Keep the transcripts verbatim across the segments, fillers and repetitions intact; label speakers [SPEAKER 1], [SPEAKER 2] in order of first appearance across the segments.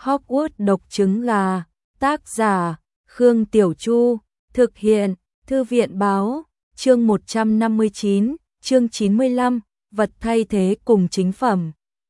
[SPEAKER 1] Hogwarts độc trứng gà, tác giả, Khương Tiểu Chu, thực hiện, Thư viện Báo, chương một trăm năm mươi chín, chương chín mươi lăm, vật thay thế cùng chính phẩm.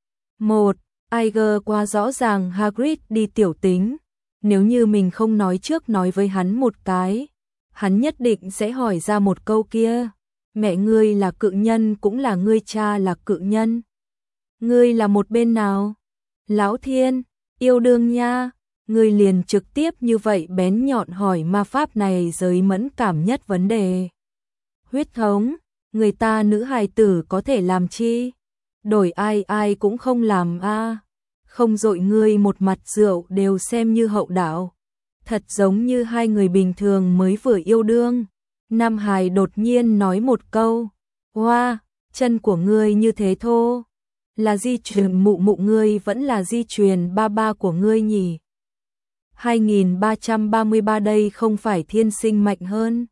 [SPEAKER 1] một. Iger quá rõ ràng Hagrid đi tiểu tính, nếu như mình không nói trước nói với hắn một cái, hắn nhất định sẽ hỏi ra một câu kia, mẹ ngươi là cự nhân cũng là ngươi cha là cự nhân. Ngươi là một bên nào? Lão Thiên, yêu đương nha, ngươi liền trực tiếp như vậy bén nhọn hỏi ma pháp này giới mẫn cảm nhất vấn đề. Huyết thống, người ta nữ hài tử có thể làm chi? Đổi ai ai cũng không làm a. Không dội ngươi một mặt rượu đều xem như hậu đạo. Thật giống như hai người bình thường mới vừa yêu đương. Nam hài đột nhiên nói một câu, hoa, chân của ngươi như thế thô. Là di truyền mụ mụ ngươi vẫn là di truyền ba ba của ngươi nhỉ? hai nghìn ba trăm ba mươi ba đây không phải thiên sinh mạnh hơn.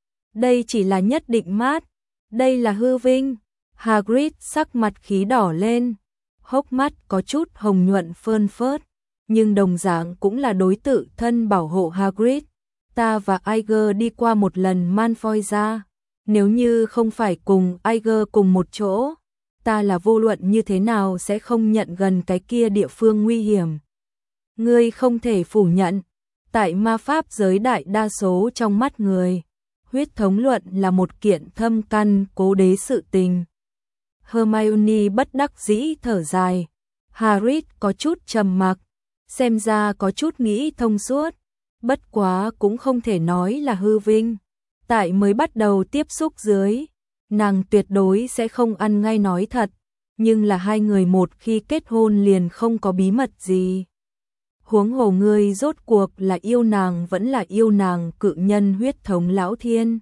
[SPEAKER 1] Đây chỉ là nhất định mát, đây là hư vinh. Hagrid sắc mặt khí đỏ lên, hốc mắt có chút hồng nhuận phơn phớt, nhưng đồng dạng cũng là đối tự thân bảo hộ Hagrid. Ta và Iger đi qua một lần Malfoy ra, nếu như không phải cùng Iger cùng một chỗ, ta là vô luận như thế nào sẽ không nhận gần cái kia địa phương nguy hiểm. Ngươi không thể phủ nhận, tại ma pháp giới đại đa số trong mắt người, huyết thống luận là một kiện thâm căn cố đế sự tình. Hermione bất đắc dĩ thở dài, Hagrid có chút trầm mặc, xem ra có chút nghĩ thông suốt, bất quá cũng không thể nói là hư vinh. Tại mới bắt đầu tiếp xúc dưới, nàng tuyệt đối sẽ không ăn ngay nói thật, nhưng là hai người một khi kết hôn liền không có bí mật gì. Huống hồ ngươi rốt cuộc là yêu nàng vẫn là yêu nàng cự nhân huyết thống lão thiên.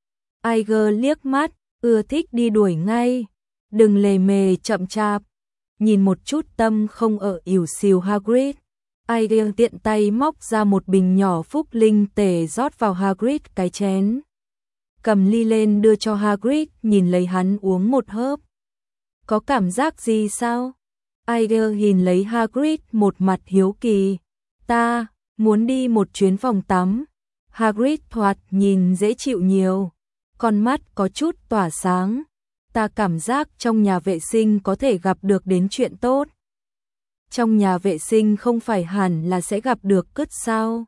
[SPEAKER 1] Iger liếc mắt, ưa thích đi đuổi ngay, đừng lề mề chậm chạp, nhìn một chút tâm không ở ỉu xìu Hagrid. Iger tiện tay móc ra một bình nhỏ phúc linh tể rót vào Hagrid cái chén. Cầm ly lên đưa cho Hagrid, nhìn lấy hắn uống một hớp. Có cảm giác gì sao? Iger nhìn lấy Hagrid một mặt hiếu kỳ. Ta, muốn đi một chuyến phòng tắm. Hagrid thoạt nhìn dễ chịu nhiều, con mắt có chút tỏa sáng. Ta cảm giác trong nhà vệ sinh có thể gặp được đến chuyện tốt. Trong nhà vệ sinh không phải hẳn là sẽ gặp được cứt sao?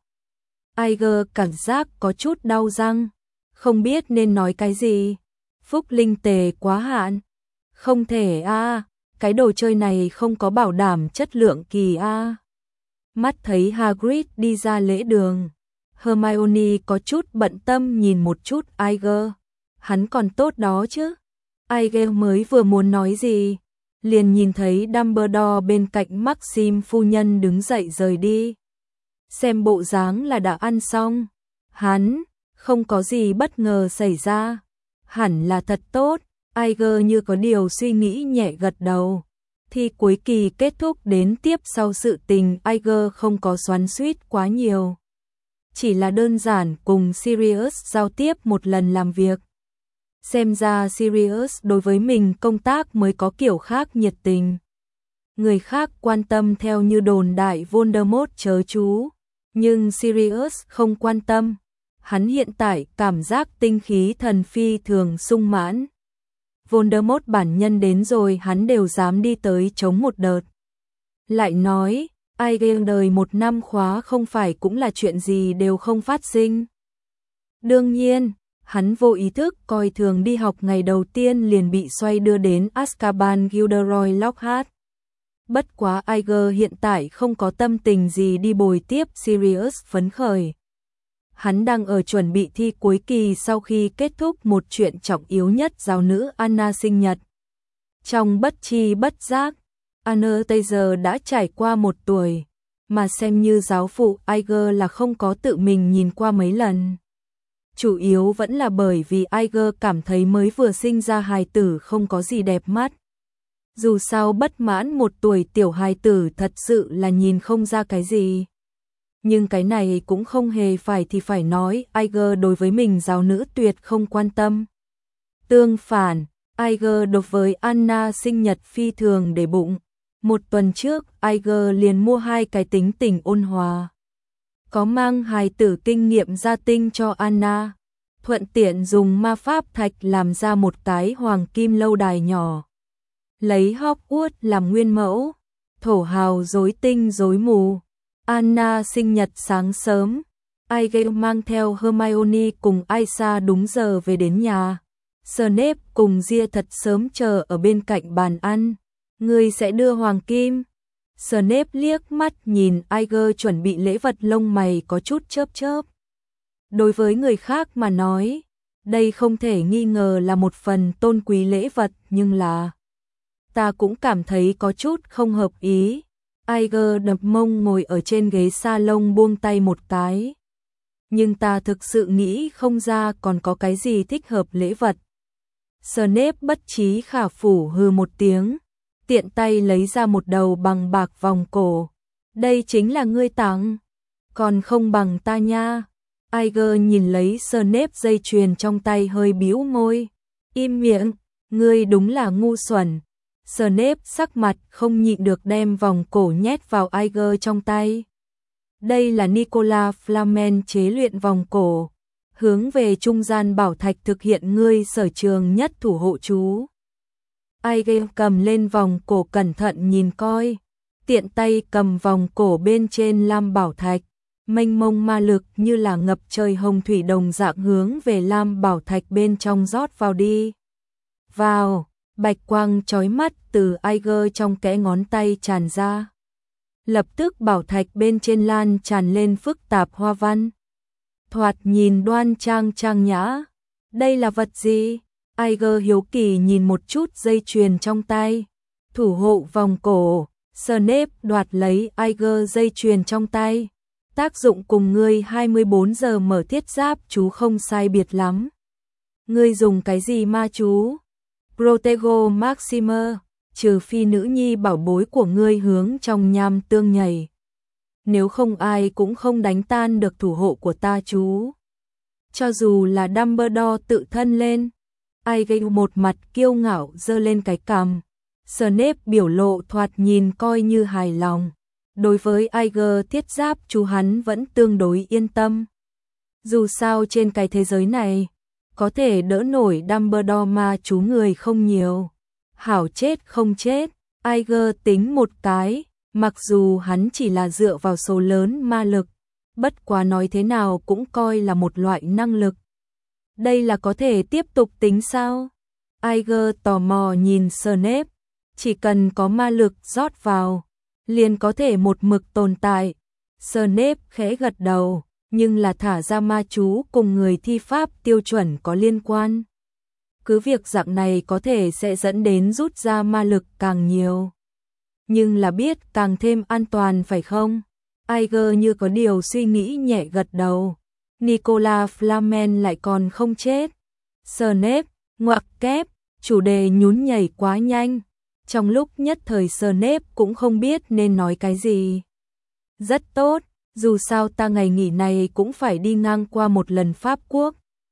[SPEAKER 1] Iger cảm giác có chút đau răng, không biết nên nói cái gì. Phúc linh tề quá hạn. Không thể a, à, cái đồ chơi này không có bảo đảm chất lượng kỳ a. À. Mắt thấy Hagrid đi ra lễ đường, Hermione có chút bận tâm nhìn một chút Iger. Hắn còn tốt đó chứ? Iger mới vừa muốn nói gì, liền nhìn thấy Dumbledore bên cạnh Maxim phu nhân đứng dậy rời đi. Xem bộ dáng là đã ăn xong. Hắn, không có gì bất ngờ xảy ra. Hẳn là thật tốt. Iger như có điều suy nghĩ nhẹ gật đầu. Thi cuối kỳ kết thúc đến tiếp sau sự tình Iger không có xoắn xuýt quá nhiều. Chỉ là đơn giản cùng Sirius giao tiếp một lần làm việc. Xem ra Sirius đối với mình công tác mới có kiểu khác nhiệt tình. Người khác quan tâm theo như đồn đại Voldemort chớ chú, nhưng Sirius không quan tâm. Hắn hiện tại cảm giác tinh khí thần phi thường sung mãn. Voldemort bản nhân đến rồi hắn đều dám đi tới chống một đợt. Lại nói, Iger đời một năm khóa không phải cũng là chuyện gì đều không phát sinh. Đương nhiên, hắn vô ý thức coi thường đi học ngày đầu tiên liền bị xoay đưa đến Azkaban Gilderoy Lockhart. Bất quá Iger hiện tại không có tâm tình gì đi bồi tiếp Sirius phấn khởi. Hắn đang ở chuẩn bị thi cuối kỳ sau khi kết thúc một chuyện trọng yếu nhất giáo nữ Anna sinh nhật. Trong bất chi bất giác, Anastasia đã trải qua một tuổi, mà xem như giáo phụ Iger là không có tự mình nhìn qua mấy lần. Chủ yếu vẫn là bởi vì Iger cảm thấy mới vừa sinh ra hài tử không có gì đẹp mắt. Dù sao bất mãn một tuổi tiểu hài tử thật sự là nhìn không ra cái gì. Nhưng cái này cũng không hề phải thì phải nói Iger đối với mình giáo nữ tuyệt không quan tâm. Tương phản, Iger đối với Anna sinh nhật phi thường để bụng, Một tuần trước, Iger liền mua hai cái tính tình ôn hòa, có mang hài tử kinh nghiệm gia tinh cho Anna, thuận tiện dùng ma pháp thạch làm ra một cái hoàng kim lâu đài nhỏ. Lấy Hogwarts làm nguyên mẫu, thổ hào rối tinh rối mù. Anna sinh nhật sáng sớm, Iger mang theo Hermione cùng Aisa đúng giờ về đến nhà. Snape cùng Gia thật sớm chờ ở bên cạnh bàn ăn. Ngươi sẽ đưa hoàng kim? Snape liếc mắt nhìn Iger chuẩn bị lễ vật, lông mày có chút chớp chớp. Đối với người khác mà nói, đây không thể nghi ngờ là một phần tôn quý lễ vật, nhưng là ta cũng cảm thấy có chút không hợp ý. Iger đập mông ngồi ở trên ghế salon, buông tay một cái. Nhưng ta thực sự nghĩ không ra còn có cái gì thích hợp lễ vật. Snape bất trí khả phủ hừ một tiếng, tiện tay lấy ra một đầu bằng bạc vòng cổ. Đây chính là ngươi tặng, còn không bằng ta nha. Iger nhìn lấy Snape dây chuyền trong tay hơi bĩu môi. Im miệng, ngươi đúng là ngu xuẩn. Snape sắc mặt không nhịn được đem vòng cổ nhét vào Iger trong tay. Đây là Nicolas Flamel chế luyện vòng cổ, hướng về trung gian bảo thạch thực hiện ngươi sở trường nhất thủ hộ chú. Iger cầm lên vòng cổ cẩn thận nhìn coi, tiện tay cầm vòng cổ bên trên lam bảo thạch, mênh mông ma lực như là ngập trời hồng thủy đồng dạng hướng về lam bảo thạch bên trong rót vào đi. Vào, bạch quang chói mắt từ Iger trong kẽ ngón tay tràn ra. Lập tức bảo thạch bên trên lan tràn lên phức tạp hoa văn. Thoạt nhìn đoan trang trang nhã. Đây là vật gì? Iger hiếu kỳ nhìn một chút dây chuyền trong tay. Thủ hộ vòng cổ. Snape đoạt lấy Iger dây chuyền trong tay. Tác dụng cùng ngươi hai mươi bốn giờ mở thiết giáp chú không sai biệt lắm. Ngươi dùng cái gì ma chú? Protego Maxima, trừ phi nữ nhi bảo bối của ngươi hướng trong nham tương nhảy. Nếu không ai cũng không đánh tan được thủ hộ của ta chú. Cho dù là Dumbledore tự thân lên. Iger một mặt kiêu ngạo giơ lên cái cằm. Snape biểu lộ thoạt nhìn coi như hài lòng. Đối với Iger thiết giáp chú hắn vẫn tương đối yên tâm. Dù sao trên cái thế giới này, có thể đỡ nổi Dumbledore ma chú người không nhiều. Hảo chết không chết, Iger tính một cái, mặc dù hắn chỉ là dựa vào số lớn ma lực, bất quá nói thế nào cũng coi là một loại năng lực. Đây là có thể tiếp tục tính sao? Iger tò mò nhìn Snape, chỉ cần có ma lực rót vào, liền có thể một mực tồn tại. Snape khẽ gật đầu, nhưng là thả ra ma chú cùng người thi pháp tiêu chuẩn có liên quan. Cứ việc dạng này có thể sẽ dẫn đến rút ra ma lực càng nhiều. Nhưng là biết càng thêm an toàn phải không? Iger như có điều suy nghĩ nhẹ gật đầu. Nicolas Flamel lại còn không chết. Snape, ngoặc kép, chủ đề nhún nhảy quá nhanh. Trong lúc nhất thời Snape cũng không biết nên nói cái gì. Rất tốt, dù sao ta ngày nghỉ này cũng phải đi ngang qua một lần Pháp Quốc.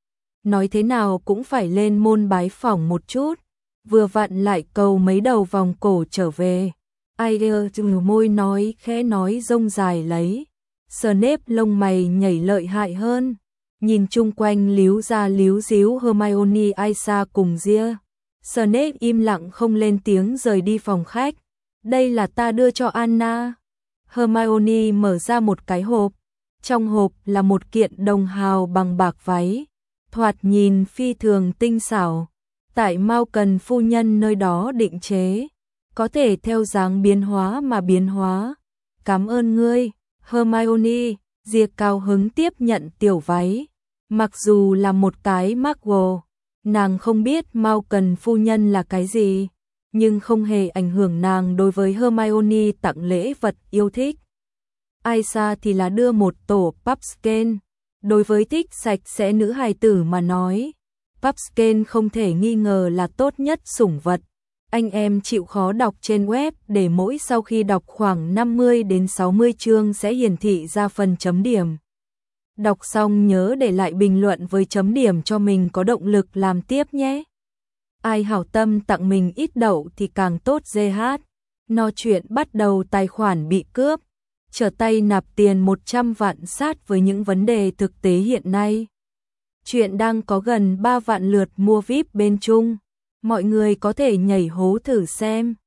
[SPEAKER 1] Nói thế nào cũng phải lên môn bái phỏng một chút. Vừa vặn lại cầu mấy đầu vòng cổ trở về. Iger chừng môi nói khẽ nói rông dài lấy. Snape lông mày nhảy lợi hại hơn. Nhìn chung quanh líu ra líu díu Hermione, Aisa cùng Gia. Snape im lặng không lên tiếng rời đi phòng khách. Đây là ta đưa cho Anna. Hermione mở ra một cái hộp. Trong hộp là một kiện đồng hào bằng bạc váy. Thoạt nhìn phi thường tinh xảo. Tại Malcolm phu nhân nơi đó định chế. Có thể theo dáng biến hóa mà biến hóa. Cảm ơn ngươi, Hermione. Gia cao hứng tiếp nhận tiểu váy. Mặc dù là một cái Muggle, nàng không biết Malcolm phu nhân là cái gì, nhưng không hề ảnh hưởng nàng đối với Hermione tặng lễ vật yêu thích. Aisa thì là đưa một tổ Pumpkin. Đối với thích sạch sẽ nữ hài tử mà nói, Pumpkin không thể nghi ngờ là tốt nhất sủng vật. Anh em chịu khó đọc trên web để mỗi sau khi đọc khoảng năm mươi đến sáu mươi chương sẽ hiển thị ra phần chấm điểm. Đọc xong nhớ để lại bình luận với chấm điểm cho mình có động lực làm tiếp nhé. Ai hảo tâm tặng mình ít đậu thì càng tốt giê hát. No chuyện bắt đầu tài khoản bị cướp, trở tay nạp tiền một trăm vạn sát với những vấn đề thực tế hiện nay. Chuyện đang có gần ba vạn lượt mua vi ai pi bên Trung. Mọi người có thể nhảy hố thử xem.